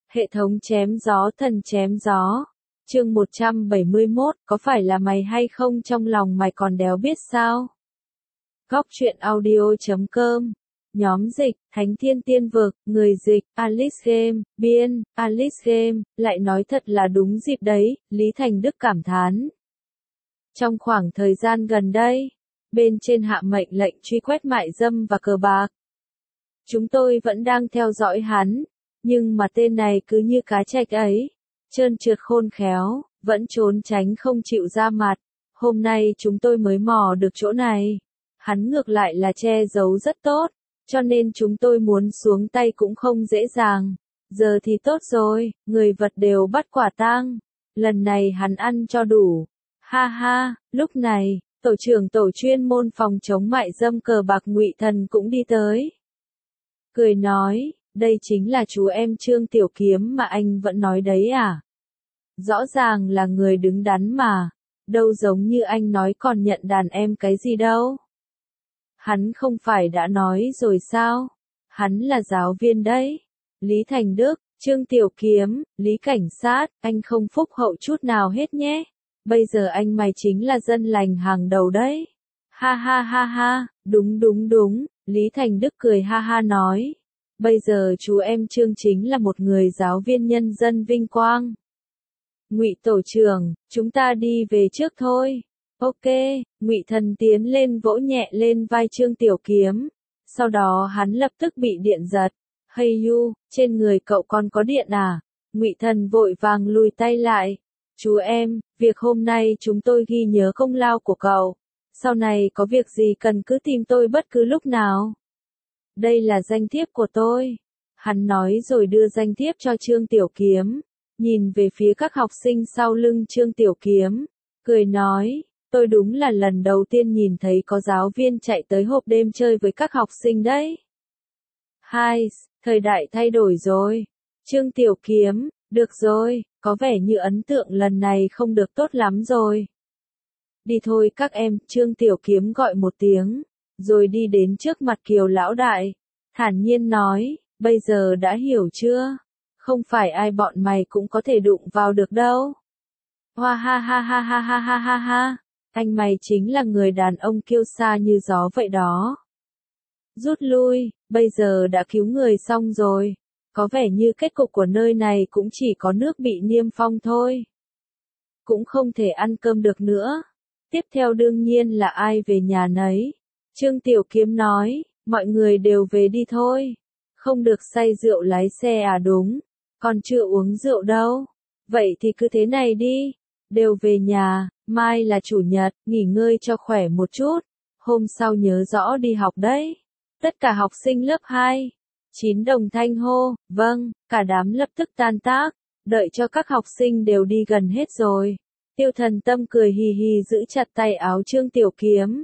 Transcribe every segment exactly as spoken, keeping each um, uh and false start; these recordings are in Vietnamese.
Hệ thống chém gió thần chém gió. Chương một trăm bảy mươi mốt, có phải là mày hay không trong lòng mày còn đéo biết sao? Góc truyện audio chấm com. Nhóm dịch, Thánh Thiên Tiên Vực, người dịch, Alice Game, biên, Alice Game, lại nói thật là đúng dịp đấy, Lý Thành Đức cảm thán. Trong khoảng thời gian gần đây, bên trên hạ mệnh lệnh truy quét mại dâm và cờ bạc. Chúng tôi vẫn đang theo dõi hắn, nhưng mà tên này cứ như cá trạch ấy, trơn trượt khôn khéo, vẫn trốn tránh không chịu ra mặt. Hôm nay chúng tôi mới mò được chỗ này. Hắn ngược lại là che giấu rất tốt, cho nên chúng tôi muốn xuống tay cũng không dễ dàng. Giờ thì tốt rồi, người vật đều bắt quả tang. Lần này hắn ăn cho đủ. Ha ha, lúc này, tổ trưởng tổ chuyên môn phòng chống mại dâm cờ bạc Ngụy Thần cũng đi tới. Cười nói, đây chính là chú em Trương Tiểu Kiếm mà anh vẫn nói đấy à? Rõ ràng là người đứng đắn mà, đâu giống như anh nói còn nhận đàn em cái gì đâu. Hắn không phải đã nói rồi sao? Hắn là giáo viên đấy. Lý Thành Đức, Trương Tiểu Kiếm, Lý Cảnh Sát, anh không phúc hậu chút nào hết nhé. Bây giờ anh mày chính là dân lành hàng đầu đấy. Ha ha ha ha, đúng đúng đúng, Lý Thành Đức cười ha ha nói. Bây giờ chú em Trương chính là một người giáo viên nhân dân vinh quang. Ngụy tổ trưởng, chúng ta đi về trước thôi. Ok, Ngụy Thần tiến lên vỗ nhẹ lên vai Trương Tiểu Kiếm. Sau đó hắn lập tức bị điện giật. Hey you, trên người cậu còn có điện à? Ngụy Thần vội vàng lùi tay lại. Chú em, việc hôm nay chúng tôi ghi nhớ công lao của cậu. Sau này có việc gì cần cứ tìm tôi bất cứ lúc nào. Đây là danh thiếp của tôi. Hắn nói rồi đưa danh thiếp cho Trương Tiểu Kiếm. Nhìn về phía các học sinh sau lưng Trương Tiểu Kiếm. Cười nói, tôi đúng là lần đầu tiên nhìn thấy có giáo viên chạy tới hộp đêm chơi với các học sinh đấy. Hai, thời đại thay đổi rồi. Trương Tiểu Kiếm, được rồi, có vẻ như ấn tượng lần này không được tốt lắm rồi. Đi thôi các em, Trương Tiểu Kiếm gọi một tiếng, rồi đi đến trước mặt Kiều lão đại, thản nhiên nói, bây giờ đã hiểu chưa? Không phải ai bọn mày cũng có thể đụng vào được đâu. Hoa ha ha ha ha ha ha ha ha, anh mày chính là người đàn ông kiêu sa như gió vậy đó. Rút lui, bây giờ đã cứu người xong rồi. Có vẻ như kết cục của nơi này cũng chỉ có nước bị niêm phong thôi. Cũng không thể ăn cơm được nữa. Tiếp theo đương nhiên là ai về nhà nấy. Trương Tiểu Kiếm nói, mọi người đều về đi thôi. Không được say rượu lái xe à? Đúng, còn chưa uống rượu đâu. Vậy thì cứ thế này đi. Đều về nhà, mai là chủ nhật, nghỉ ngơi cho khỏe một chút. Hôm sau nhớ rõ đi học đấy. Tất cả học sinh lớp hai. Chín đồng thanh hô, vâng, cả đám lập tức tan tác, đợi cho các học sinh đều đi gần hết rồi. Tiêu Thần Tâm cười hì hì giữ chặt tay áo Trương Tiểu Kiếm.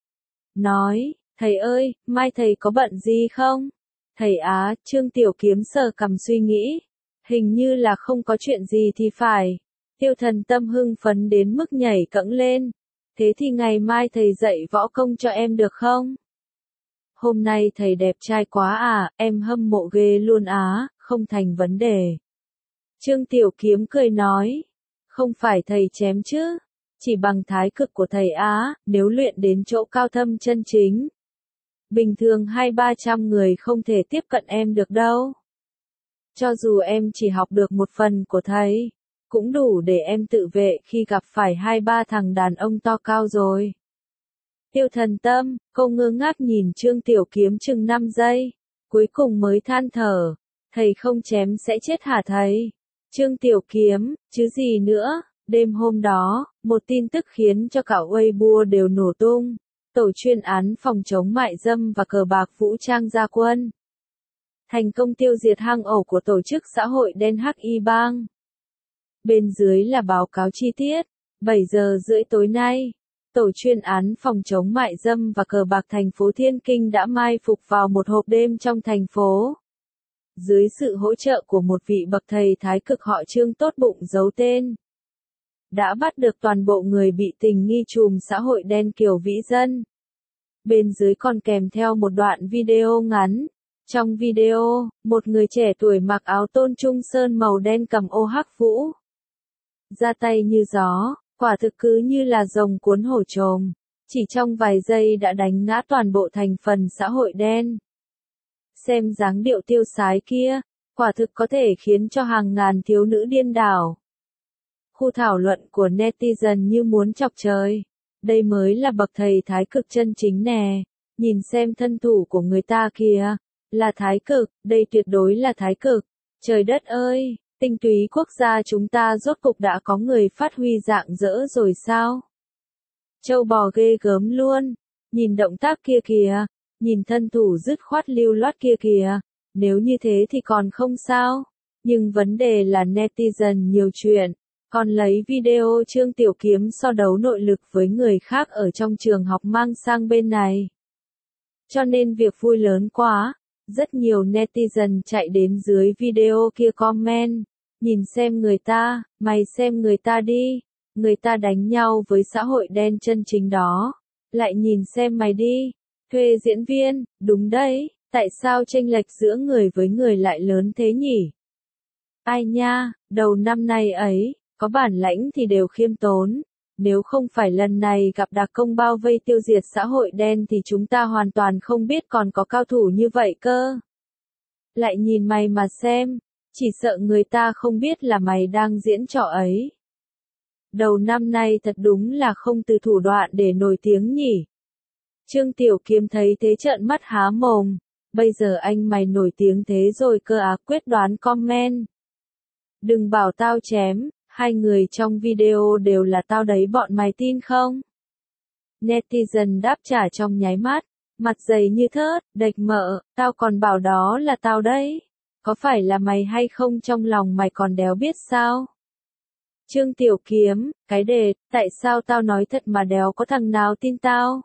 Nói, thầy ơi, mai thầy có bận gì không? Thầy á, Trương Tiểu Kiếm sờ cằm suy nghĩ. Hình như là không có chuyện gì thì phải. Tiêu Thần Tâm hưng phấn đến mức nhảy cẫng lên. Thế thì ngày mai thầy dạy võ công cho em được không? Hôm nay thầy đẹp trai quá à, em hâm mộ ghê luôn á, không thành vấn đề. Trương Tiểu Kiếm cười nói, không phải thầy chém chứ, chỉ bằng thái cực của thầy á, nếu luyện đến chỗ cao thâm chân chính. Bình thường hai ba trăm người không thể tiếp cận em được đâu. Cho dù em chỉ học được một phần của thầy, cũng đủ để em tự vệ khi gặp phải hai ba thằng đàn ông to cao rồi. Tiêu Thần Tâm, cô ngơ ngác nhìn Trương Tiểu Kiếm chừng năm giây, cuối cùng mới than thở, thầy không chém sẽ chết hả thầy? Trương Tiểu Kiếm, chứ gì nữa, đêm hôm đó, một tin tức khiến cho cả Weibo đều nổ tung, tổ chuyên án phòng chống mại dâm và cờ bạc vũ trang ra quân. Thành công tiêu diệt hang ổ của tổ chức xã hội đen Hắc Y Bang. Bên dưới là báo cáo chi tiết, bảy giờ rưỡi tối nay. Tổ chuyên án phòng chống mại dâm và cờ bạc thành phố Thiên Kinh đã mai phục vào một hộp đêm trong thành phố. Dưới sự hỗ trợ của một vị bậc thầy thái cực họ Trương tốt bụng giấu tên, đã bắt được toàn bộ người bị tình nghi trùm xã hội đen Kiều Vĩ Dân. Bên dưới còn kèm theo một đoạn video ngắn, Trong video, một người trẻ tuổi mặc áo tôn trung sơn màu đen cầm ô hắc vũ. Ra tay như gió, quả thực cứ như là rồng cuốn hổ trồm. Chỉ trong vài giây đã đánh ngã toàn bộ thành phần xã hội đen. Xem dáng điệu tiêu sái kia, quả thực có thể khiến cho hàng ngàn thiếu nữ điên đảo. Khu thảo luận của netizen như muốn chọc trời. Đây mới là bậc thầy thái cực chân chính nè. Nhìn xem thân thủ của người ta kìa. Là thái cực, đây tuyệt đối là thái cực. Trời đất ơi, tinh túy quốc gia chúng ta rốt cục đã có người phát huy dạng dỡ rồi sao? Châu bò ghê gớm luôn. Nhìn động tác kia kìa. Nhìn thân thủ dứt khoát lưu loát kia kìa. Nếu như thế thì còn không sao. Nhưng vấn đề là netizen nhiều chuyện. Còn lấy video Trương Tiểu Kiếm so đấu nội lực với người khác ở trong trường học mang sang bên này. Cho nên việc vui lớn quá. Rất nhiều netizen chạy đến dưới video kia comment. Nhìn xem người ta, mày xem người ta đi. Người ta đánh nhau với xã hội đen chân chính đó. Lại nhìn xem mày đi. Thuê diễn viên, đúng đấy. Tại sao chênh lệch giữa người với người lại lớn thế nhỉ? Ai nha, đầu năm nay ấy, có bản lãnh thì đều khiêm tốn. Nếu không phải lần này gặp đặc công bao vây tiêu diệt xã hội đen thì chúng ta hoàn toàn không biết còn có cao thủ như vậy cơ. Lại nhìn mày mà xem, chỉ sợ người ta không biết là mày đang diễn trò ấy. Đầu năm nay thật đúng là không từ thủ đoạn để nổi tiếng nhỉ. Trương Tiểu Kiếm thấy thế trợn mắt há mồm. Bây giờ anh mày nổi tiếng thế rồi cơ á, quyết đoán comment. Đừng bảo tao chém, hai người trong video đều là tao đấy, bọn mày tin không? Netizen đáp trả trong nháy mắt, mặt dày như thớt, đệch mợ, tao còn bảo đó là tao đấy. Có phải là mày hay không trong lòng mày còn đéo biết sao? Trương Tiểu Kiếm, cái đề, tại sao tao nói thật mà đéo có thằng nào tin tao?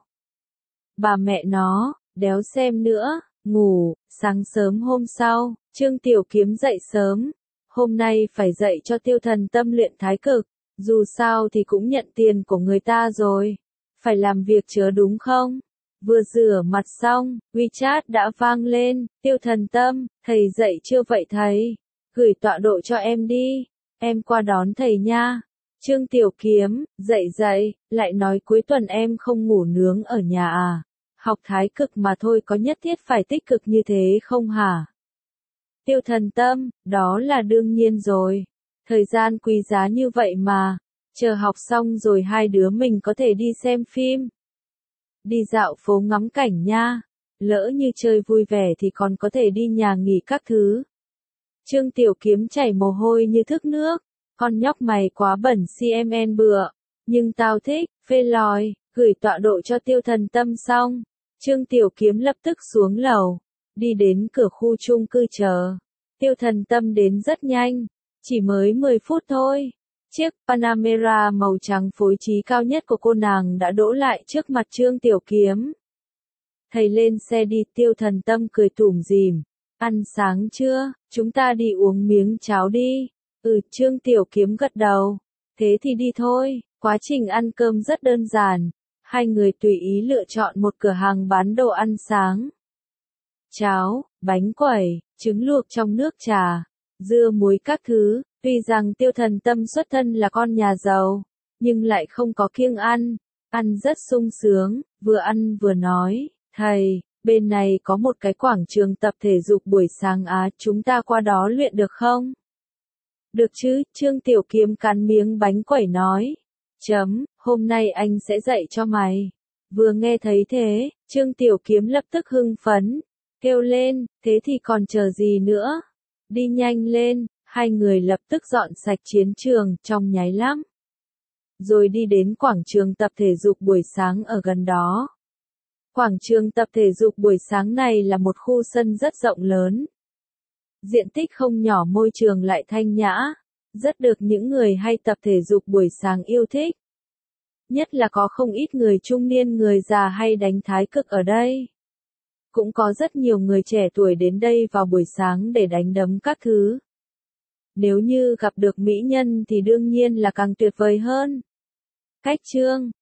Bà mẹ nó, đéo xem nữa, ngủ, sáng sớm hôm sau, Trương Tiểu Kiếm dậy sớm. Hôm nay phải dậy cho Tiêu Thần Tâm luyện thái cực, dù sao thì cũng nhận tiền của người ta rồi. Phải làm việc chớ đúng không? Vừa rửa mặt xong, WeChat đã vang lên, Tiêu Thần Tâm, thầy dậy chưa vậy thầy? Gửi tọa độ cho em đi, em qua đón thầy nha. Trương Tiểu Kiếm, dậy dậy, lại nói cuối tuần em không ngủ nướng ở nhà à? Học thái cực mà thôi, có nhất thiết phải tích cực như thế không hả? Tiêu Thần Tâm, đó là đương nhiên rồi. Thời gian quý giá như vậy mà. Chờ học xong rồi hai đứa mình có thể đi xem phim. Đi dạo phố ngắm cảnh nha. Lỡ như chơi vui vẻ thì còn có thể đi nhà nghỉ các thứ. Trương Tiểu Kiếm chảy mồ hôi như thước nước. Con nhóc mày quá bẩn xê em en bựa. Nhưng tao thích, phê lòi, gửi tọa độ cho Tiêu Thần Tâm xong. Trương Tiểu Kiếm lập tức xuống lầu. Đi đến cửa khu chung cư chờ. Tiêu Thần Tâm đến rất nhanh. Chỉ mới mười phút thôi. Chiếc Panamera màu trắng phối trí cao nhất của cô nàng đã đỗ lại trước mặt Trương Tiểu Kiếm. Thầy lên xe đi, Tiêu Thần Tâm cười tủm tỉm. Ăn sáng chưa? Chúng ta đi uống miếng cháo đi. Ừ, Trương Tiểu Kiếm gật đầu. Thế thì đi thôi. Quá trình ăn cơm rất đơn giản. Hai người tùy ý lựa chọn một cửa hàng bán đồ ăn sáng. Cháo, bánh quẩy, trứng luộc trong nước trà, dưa muối các thứ. Tuy rằng Tiêu Thần Tâm xuất thân là con nhà giàu, nhưng lại không có kiêng ăn. Ăn rất sung sướng, vừa ăn vừa nói, thầy, bên này có một cái quảng trường tập thể dục buổi sáng á, chúng ta qua đó luyện được không? Được chứ, Trương Tiểu Kiếm cắn miếng bánh quẩy nói. Chấm, hôm nay anh sẽ dạy cho mày. Vừa nghe thấy thế, Trương Tiểu Kiếm lập tức hưng phấn. Kêu lên, thế thì còn chờ gì nữa? Đi nhanh lên, hai người lập tức dọn sạch chiến trường, trong nháy lắm. Rồi đi đến quảng trường tập thể dục buổi sáng ở gần đó. Quảng trường tập thể dục buổi sáng này là một khu sân rất rộng lớn. Diện tích không nhỏ, môi trường lại thanh nhã. Rất được những người hay tập thể dục buổi sáng yêu thích. Nhất là có không ít người trung niên, người già hay đánh thái cực ở đây. Cũng có rất nhiều người trẻ tuổi đến đây vào buổi sáng để đánh đấm các thứ. Nếu như gặp được mỹ nhân thì đương nhiên là càng tuyệt vời hơn. Cách chương